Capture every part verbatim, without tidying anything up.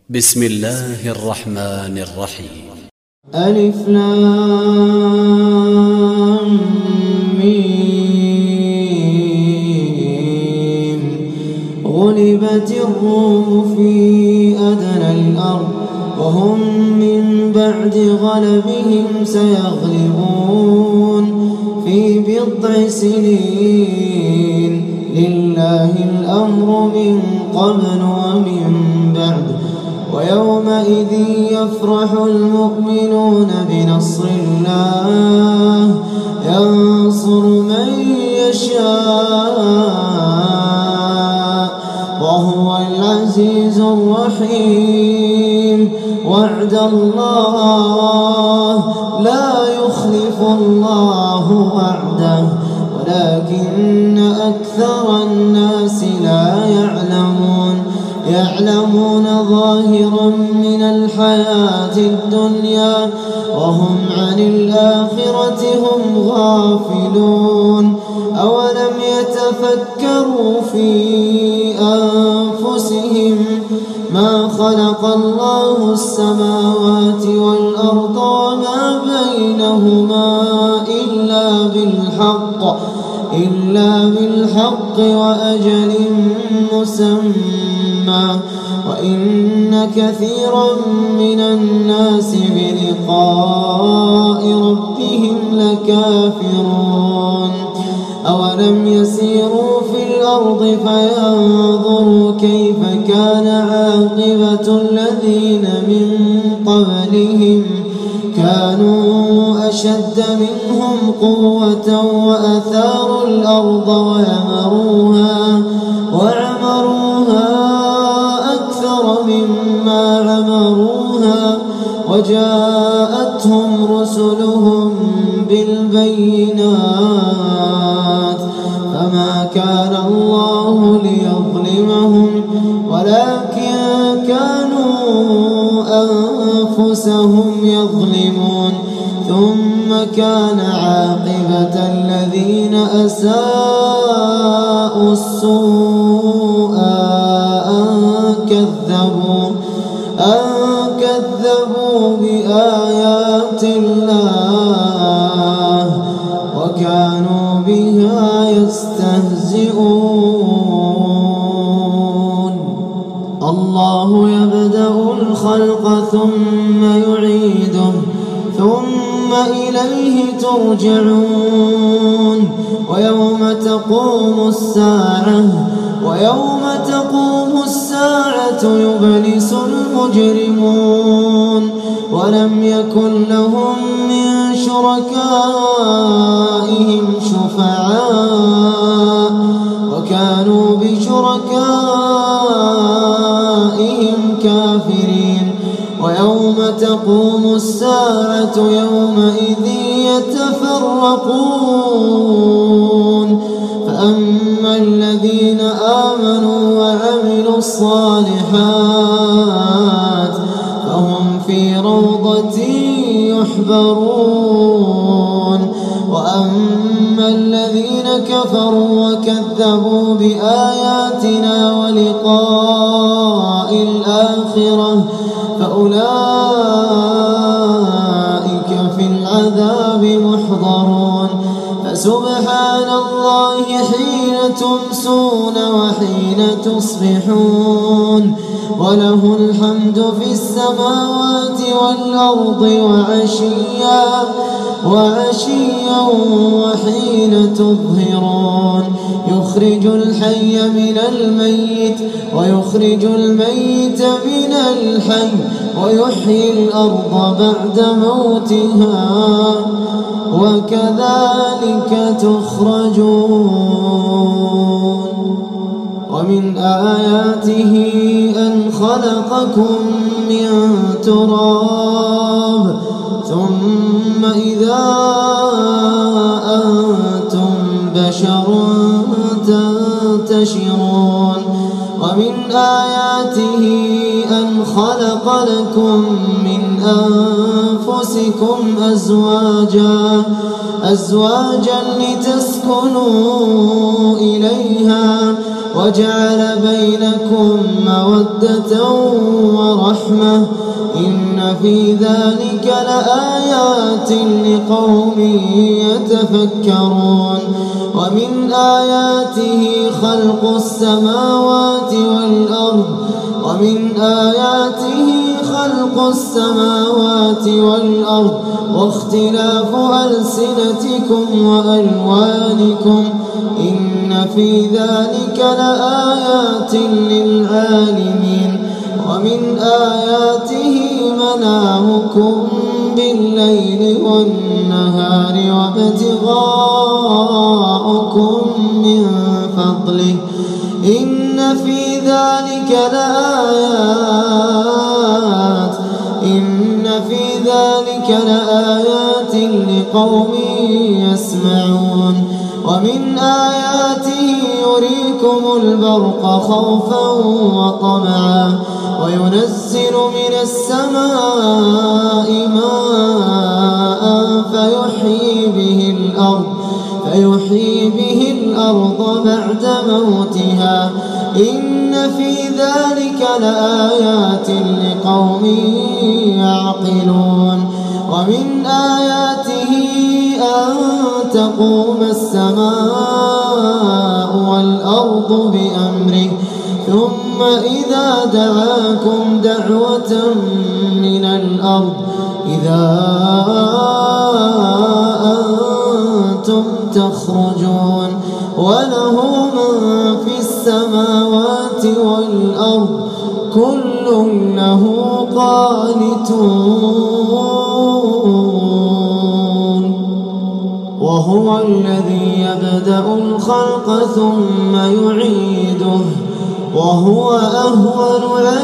بسم الله الرحمن الرحيم. ألف لام ميم. غلبت الروم في أدنى الأرض وهم من بعد غلبهم سيغلبون في بضع سنين. لله الأمر من قبل ومن بعد ويومئذ يفرح المؤمنون بنصر الله ينصر من يشاء وهو العزيز الرحيم. وعد الله لا يخلف الله وعده ولكن أكثر الناس لا يعلمون يعلمون ظاهرا من الحياة الدنيا وهم عن الآخرة هم غافلون. أولم يتفكروا في أنفسهم ما خلق الله السماوات والأرض وما بينهما إلا بالحق إلا بالحق وأجل مسمى وإن كثيرا من الناس بلقاء ربهم لكافرون. أولم يسيروا في الأرض فينظروا كيف كان عاقبة الذين من قبلهم كانوا أشد منهم قوة وأثاروا الأرض وعمروها وعمروها أكثر مما عمروها وجاءتهم رسلهم بالبينات فما كان الله ليظلمهم ولكن كانوا أنفسهم يظلمون. ثم كان عاقبة الذين أساءوا السوء أن كذبوا أن كذبوا بآيات الله وكانوا بها يستهزئون. الله يبدأ الخلق ثم يعيده ثم إليه ترجعون. ويوم تقوم الساعة ويوم تقوم الساعة يبلس المجرمون ولم يكن لهم من شركائهم شفعاء وكانوا بشركائهم كافرين. ويوم تقوم الساعة يومئذ يتفرقون فأما الذين آمنوا وعملوا الصالحات فهم في روضة يحبرون. وأما الذين كفروا وكذبوا بآياتنا ولقاء الآخرة فأولئك في العذاب محضرون. فسبحان الله حين تمسون وحين تصبحون وله الحمد في السماوات والأرض وعشيا وعشيا وحين تظهرون. يخرج الحي من الميت ويخرج الميت من الحي ويحيي الأرض بعد موتها وكذلك تخرجون. ومن آياته أن خلقكم من تراب ثم إذا أنتم بشر تنتشرون. ومن آياته أن خلق لكم من أنفسكم أزواجا أزواجا لتسكنوا إليها وجعل بينكم مودة ورحمة ورحمة إن في ذلك لآيات لقوم يتفكرون ومن آياته خلق السماوات والأرض ومن آياته خلق السماوات والأرض واختلاف ألسنتكم وألوانكم إن في ذلك لآيات للعالمين ومن آياته منامكم بالليل والنهار وابتغاؤكم من فضله إن في ذلك لآيات إن في ذلك لآيات لقوم يسمعون ومن آياته يريكم البرق خوفا وطمعا وينزل من السماء ماء فيحيي به الأرض فيحيي به الأرض بعد موتها إن في ذلك لآيات لقوم يعقلون ومن آياته أن تقوم السماء والأرض بأمره ثم إذا دعاكم دعوة من الأرض إذا أنتم تخرجون وله من في السماوات والأرض كل له قانتون وهو الذي يبدأ الخلق ثم يعيده وهو أهون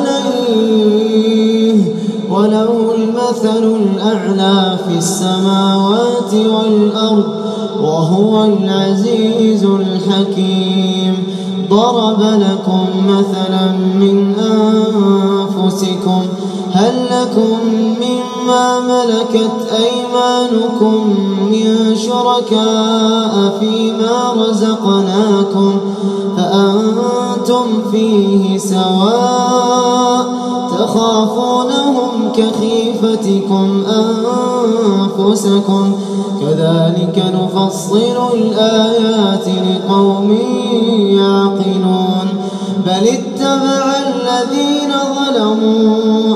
عليه وله المثل الأعلى في السماوات والأرض وهو العزيز الحكيم ضرب لكم مثلا من أنفسكم هل لكم مما ملكت أيمانكم من شركاء فيما رزقناكم فأنتم فيه سواء تخافونهم كخيفتكم أنفسكم كذلك نفصل الآيات لقوم يعقلون بل اتبع الذين ظلموا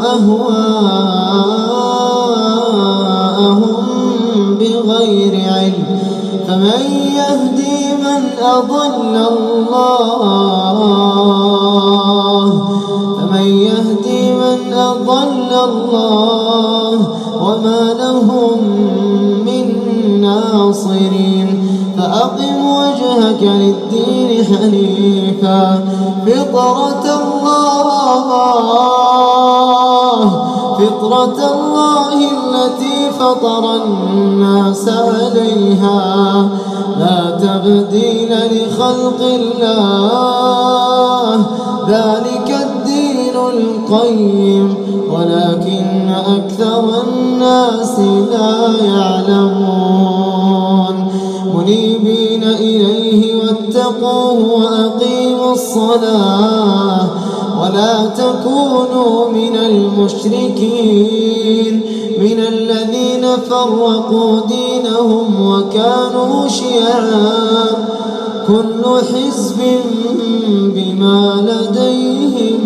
أهواءهم بغير علم فمن يهدي من أضل الله فمن يهدي من أضل الله وما لهم من ناصرين فأقم وجهك للدين حنيفا فطرة الله فطرة الله التي فطر الناس عليها لا تبديل لخلق الله ذلك الدين القيم ولكن أكثر الناس لا يعلمون منيبين إليه واتقوه وأقيموا الصلاة ولا تكونوا من المشركين من الذين فرقوا دينهم وكانوا شيعا كل حزب بما لديهم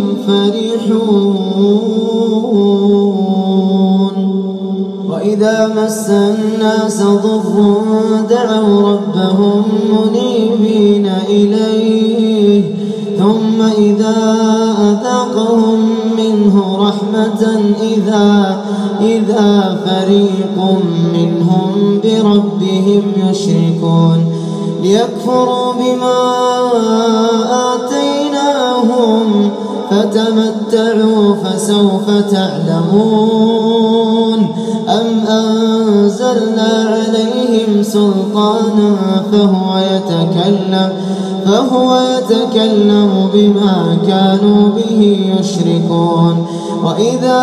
فرحون وإذا مس الناس ضر دعوا ربهم منيبين إليه ثم إذا أذاقهم منه رحمة إذا إذا فريق منهم بربهم يشركون ليكفروا بما آتيناهم فتمتعوا فسوف تعلمون أم أنزلنا عليهم سلطانا فهو يتكلم فهو يتكلم بما كانوا به يشركون وإذا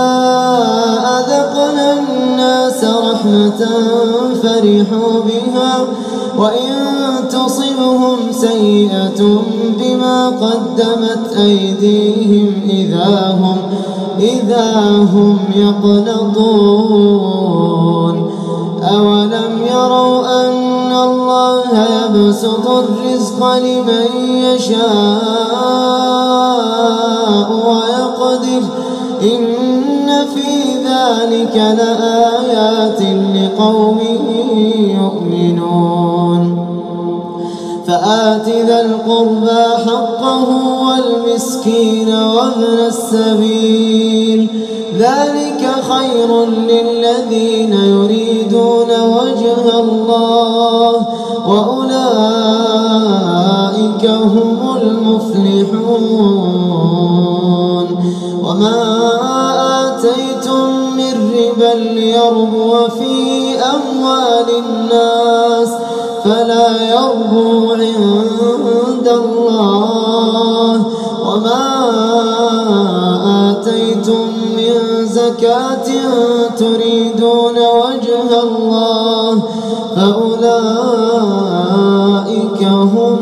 أذقنا الناس رحمة فرحوا بها وإن تصبهم سيئة بما قدمت أيديهم إذا هم إذا هم يقنطون أولم يروا أن الله يبسط الرزق لمن يشاء ويقدر إن في ذلك لآيات لقوم يؤمنون فآت ذا القربى حقه والمسكين وابن السبيل ذلك خير للذين يريدون وجه الله وأولئك هم المفلحون وما آتيتم من ربا ليربو في أموال الناس فلا يربو عند الله وما آتيتم من زكاة تريدون وجه الله فأولئك هم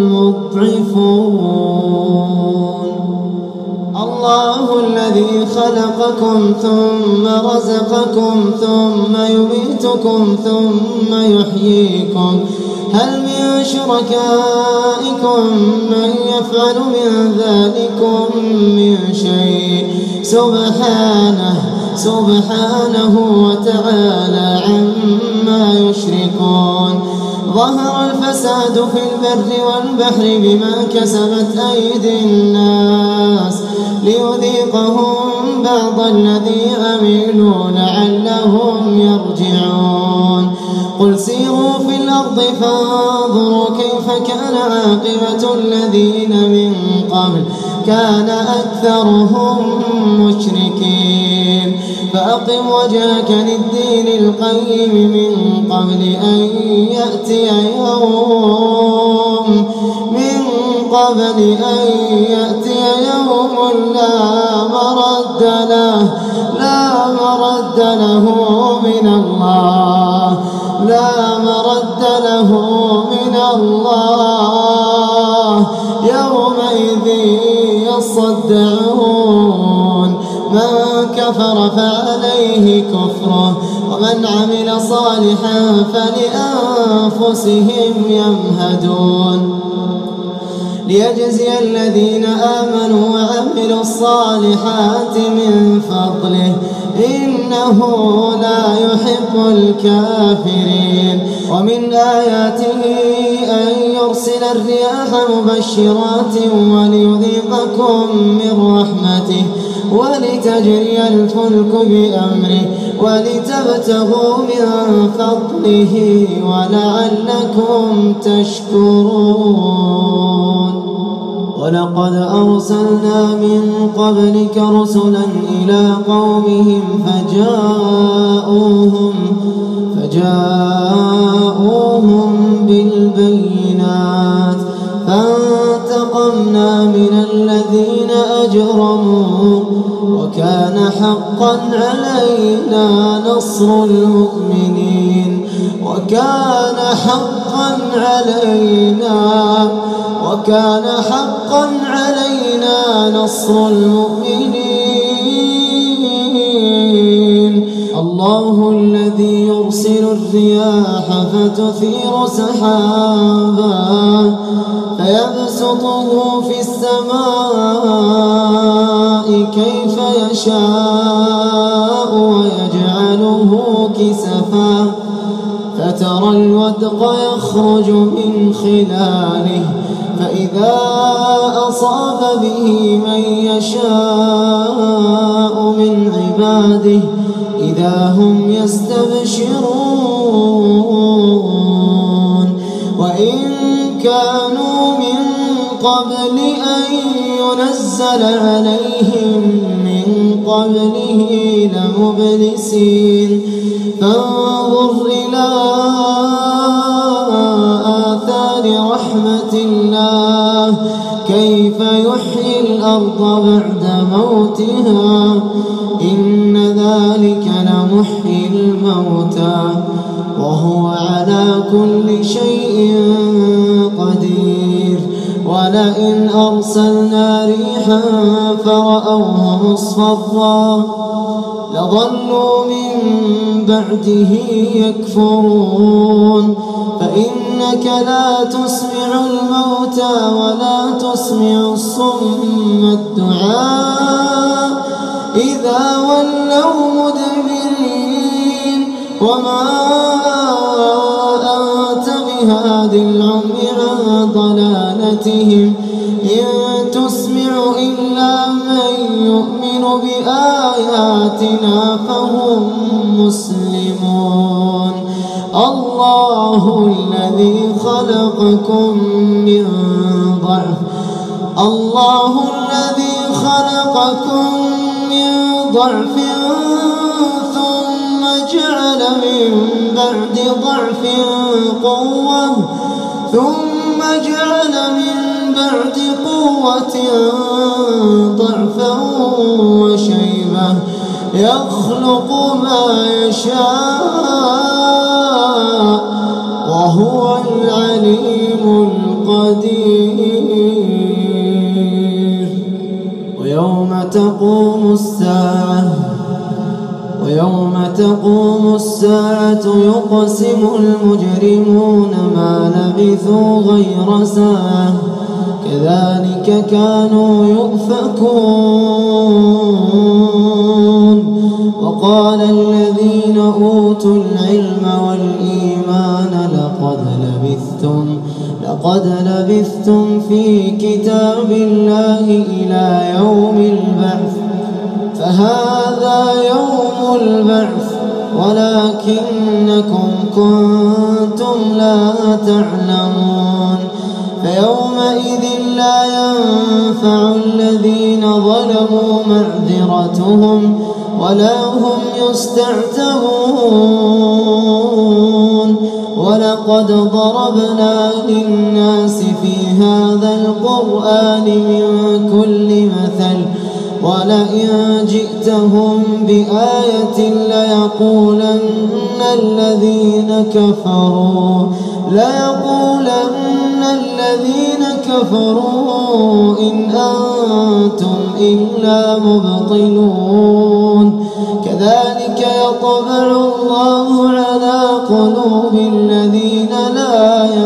المضعفون الله الذي خلقكم ثم رزقكم ثم يميتكم ثم يحييكم هل من شركائكم من يفعل من ذلكم من شيء سبحانه سبحانه وتعالى عما يشركون ظهر الفساد في البر والبحر بما كسبت أيدي الناس ليذيقهم بعض الذي عملوا لعلهم يرجعون قل سيروا في الأرض فانظروا كيف كان عاقبة الذين من قبل كان أكثرهم مشركين فأقم وجهك للدين القيم من قبل أن يأتي يوم من قبل أن يأتي يوم لا مرد له لا مرد له من الله لا مرد له من الله يومئذ يصدعون من كفر فعليه كفره ومن عمل صالحا فلأنفسهم يمهدون ليجزي الذين آمنوا وعملوا الصالحات من فضله إنه لا يحب الكافرين ومن آياته أن يرسل الرياح مبشرات وليذيقكم من رحمته ولتجري الفلك بأمره ولتبتغوا من فضله ولعلكم تشكرون ولقد أرسلنا من قبلك رسلا إلى قومهم فجاءوهم فجاءوهم بالبينات فانتقمنا من الذين أجرموا وكان حقا علينا نصر المؤمنين وكان حقا علينا وكان حقا علينا نصر المؤمنين الله الذي يرسل الرياح فتثير سحابا فيبسطه في السماء كيف يشاء ويجعله كسفا فترى الودق يخرج من خلاله فإذا أصاب به من يشاء من عباده إذا هم يستبشرون وإن كانوا من قبل أن ينزل عليهم من قبله لمبلسين فانظر إلى آثار رحمة الله كيف يحيي الأرض بعد موتها إن ذلك لمحيي الموتى وهو على كل شيء قدير ولئن أرسلنا ريحا فرأوه مصفرا لظلوا من بعده يكفرون فإنك لا تسمع الموتى ولا تسمع الصم الدعاء إذا ولوا مدبرين وما أنت بهاد العمي عن ضلالتهم إن تسمع إلا من يؤمن بآياتنا فهم مسلمون الله الذي خلقكم من ضعف الله الذي خلقكم من ضعف ثم جعل من بعد ضعف قوة ثم جعل من بعد قوة ضعفا وشيبة يخلق ما يشاء وهو العليم القدير ويوم تقوم الساعة ويوم تقوم الساعة يقسم المجرمون ما لبثوا غير ساعة كذلك كانوا يؤفكون وقال الذين أوتوا العلم والإيمان لقد لبثتم لقد لبثتم في كتاب الله إلى يوم البعث فهذا يوم البعث ولكنكم كنتم لا تعلمون فيومئذ لا ينفع الذين ظلموا معذرتهم ولا هم يستعتبون ولقد ضربنا للناس في هذا القرآن من كل مثل ولئن جئتهم بآية ليقولن الذين كفروا ليقولن الذين كفروا إن أنتم إلا مبطلون كذلك يطبع الله على قلوب الذين لا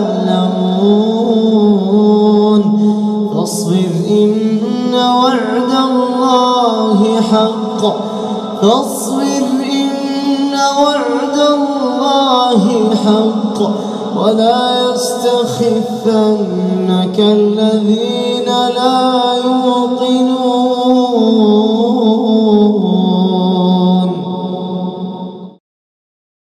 يعلمون فاصبر إن وعد الله حق فاصبر إن وعد الله حق ولا يستخفنك الذين لا يوقنون